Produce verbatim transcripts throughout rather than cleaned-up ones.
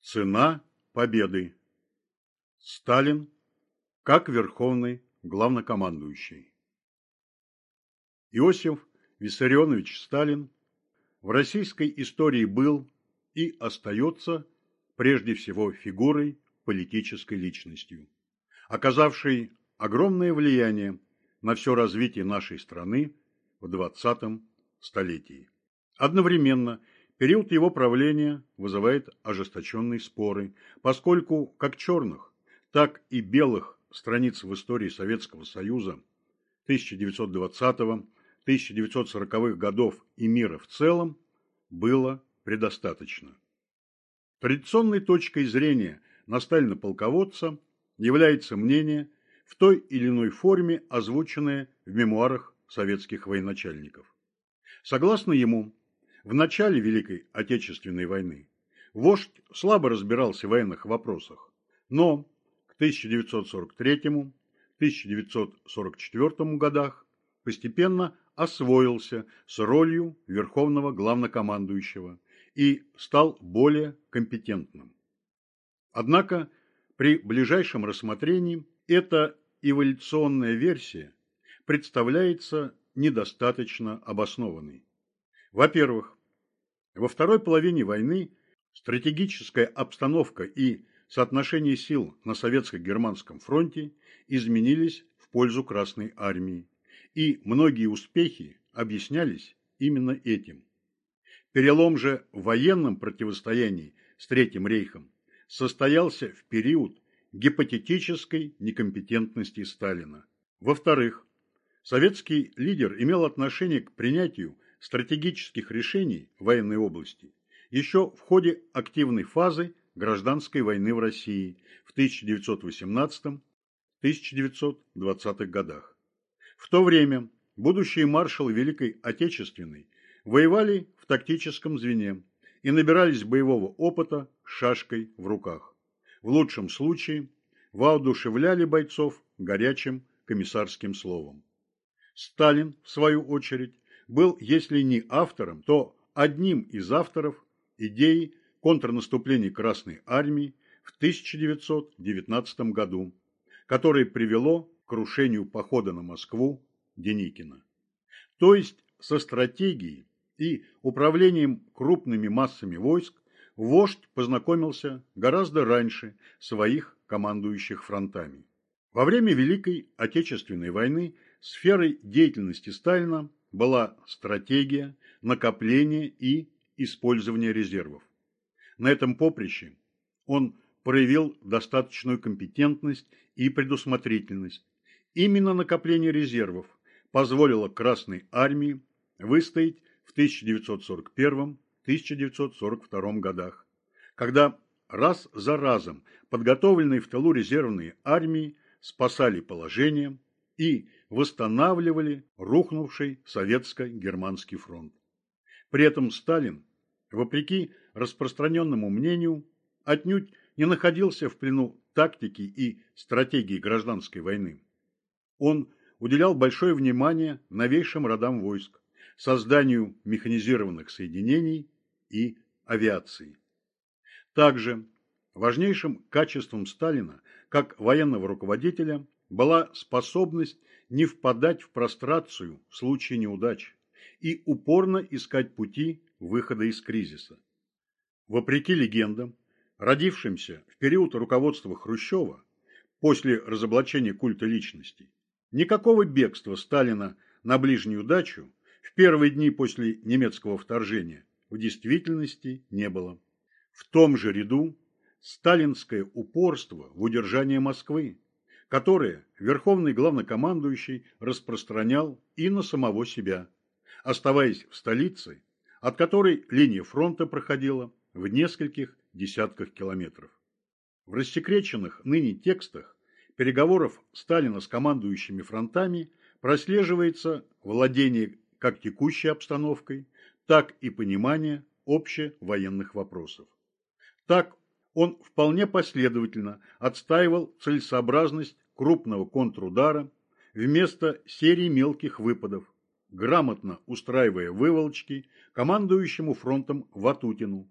Цена победы. Сталин как верховный главнокомандующий. Иосиф Виссарионович Сталин в российской истории был и остается прежде всего фигурой, политической личностью, оказавшей огромное влияние на все развитие нашей страны в двадцатом столетии. Одновременно период его правления вызывает ожесточенные споры, поскольку как черных, так и белых страниц в истории Советского Союза тысяча девятьсот двадцатого — тысяча девятьсот сороковых годов и мира в целом было предостаточно. Традиционной точкой зрения на Сталина-полководца является мнение, в той или иной форме озвученное в мемуарах советских военачальников. Согласно ему, в начале Великой Отечественной войны вождь слабо разбирался в военных вопросах, но к тысяча девятьсот сорок третьему — тысяча девятьсот сорок четвёртому годах постепенно освоился с ролью верховного главнокомандующего и стал более компетентным. Однако при ближайшем рассмотрении эта эволюционная версия представляется недостаточно обоснованной. Во-первых, во второй половине войны стратегическая обстановка и соотношение сил на советско-германском фронте изменились в пользу Красной армии, и многие успехи объяснялись именно этим. Перелом же в военном противостоянии с Третьим рейхом состоялся в период гипотетической некомпетентности Сталина. Во-вторых, советский лидер имел отношение к принятию стратегических решений в военной области еще в ходе активной фазы гражданской войны в России в тысяча девятьсот восемнадцатом — тысяча девятьсот двадцатых годах. В то время будущие маршалы Великой Отечественной воевали в тактическом звене и набирались боевого опыта с шашкой в руках. В лучшем случае воодушевляли бойцов горячим комиссарским словом. Сталин, в свою очередь, был, если не автором, то одним из авторов идеи контрнаступления Красной армии в тысяча девятьсот девятнадцатом году, которое привело к крушению похода на Москву Деникина. То есть со стратегией и управлением крупными массами войск вождь познакомился гораздо раньше своих командующих фронтами. Во время Великой Отечественной войны сферой деятельности Сталина была стратегия, накопление и использование резервов. На этом поприще он проявил достаточную компетентность и предусмотрительность. Именно накопление резервов позволило Красной армии выстоять в тысяча девятьсот сорок первом — тысяча девятьсот сорок втором годах, когда раз за разом подготовленные в тылу резервные армии спасали положение и восстанавливали рухнувший советско-германский фронт. При этом Сталин, вопреки распространенному мнению, отнюдь не находился в плену тактики и стратегии гражданской войны. Он уделял большое внимание новейшим родам войск, созданию механизированных соединений и авиации. Также важнейшим качеством Сталина, как военного руководителя, была способность не впадать в прострацию в случае неудач и упорно искать пути выхода из кризиса. Вопреки легендам, родившимся в период руководства Хрущева после разоблачения культа личности, никакого бегства Сталина на ближнюю дачу в первые дни после немецкого вторжения в действительности не было. В том же ряду сталинское упорство в удержании Москвы, которое верховный главнокомандующий распространял и на самого себя, оставаясь в столице, от которой линия фронта проходила в нескольких десятках километров. В рассекреченных ныне текстах переговоров Сталина с командующими фронтами прослеживается владение как текущей обстановкой, так и понимание общевоенных вопросов. Так он вполне последовательно отстаивал целесообразность крупного контрудара вместо серии мелких выпадов, грамотно устраивая выволочки командующему фронтом Ватутину,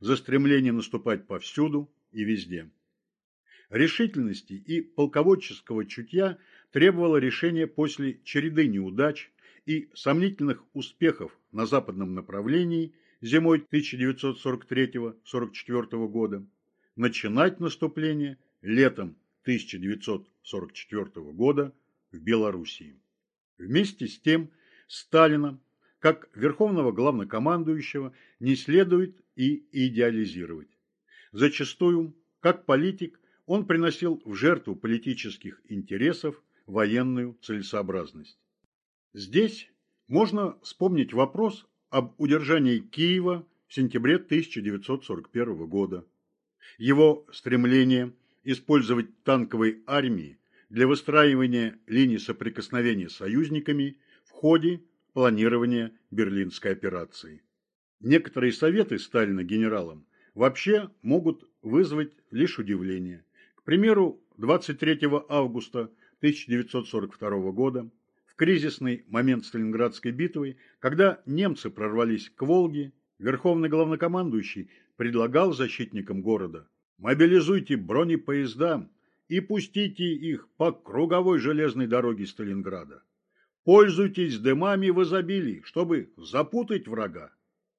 за стремление наступать повсюду и везде. Решительности и полководческого чутья требовало решение после череды неудач и сомнительных успехов на западном направлении зимой тысяча девятьсот сорок третьего — сорок четвёртого года, начинать наступление летом тысяча девятьсот сорок четвёртого года в Белоруссии. Вместе с тем Сталина, как верховного главнокомандующего, не следует и идеализировать. Зачастую, как политик, он приносил в жертву политических интересов военную целесообразность. Здесь можно вспомнить вопрос об удержании Киева в сентябре тысяча девятьсот сорок первого года. Его стремление использовать танковые армии для выстраивания линий соприкосновения с союзниками в ходе планирования Берлинской операции. Некоторые советы Сталина генералам вообще могут вызвать лишь удивление. К примеру, двадцать третьего августа тысяча девятьсот сорок второго года, в кризисный момент Сталинградской битвы, когда немцы прорвались к Волге, верховный главнокомандующий предлагал защитникам города: мобилизуйте бронепоезда и пустите их по круговой железной дороге Сталинграда. Пользуйтесь дымами в изобилии, чтобы запутать врага.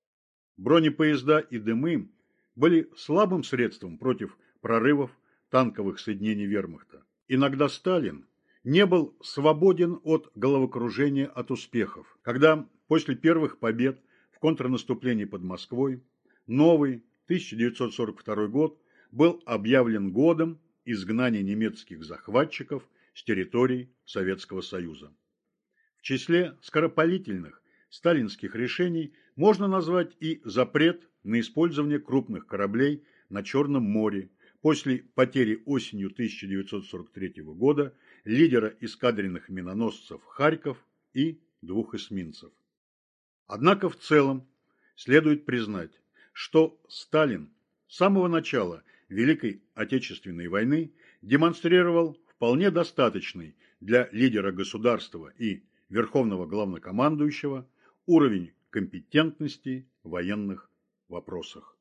Бронепоезда и дымы были слабым средством против прорывов танковых соединений вермахта. Иногда Сталин не был свободен от головокружения от успехов, когда после первых побед в контрнаступлении под Москвой новый тысяча девятьсот сорок второй год был объявлен годом изгнания немецких захватчиков с территорий Советского Союза. В числе скоропалительных сталинских решений можно назвать и запрет на использование крупных кораблей на Черном море после потери осенью тысяча девятьсот сорок третьего года лидера эскадренных миноносцев «Харьков» и двух эсминцев. Однако в целом следует признать, что Сталин с самого начала Великой Отечественной войны демонстрировал вполне достаточный для лидера государства и верховного главнокомандующего уровень компетентности в военных вопросах.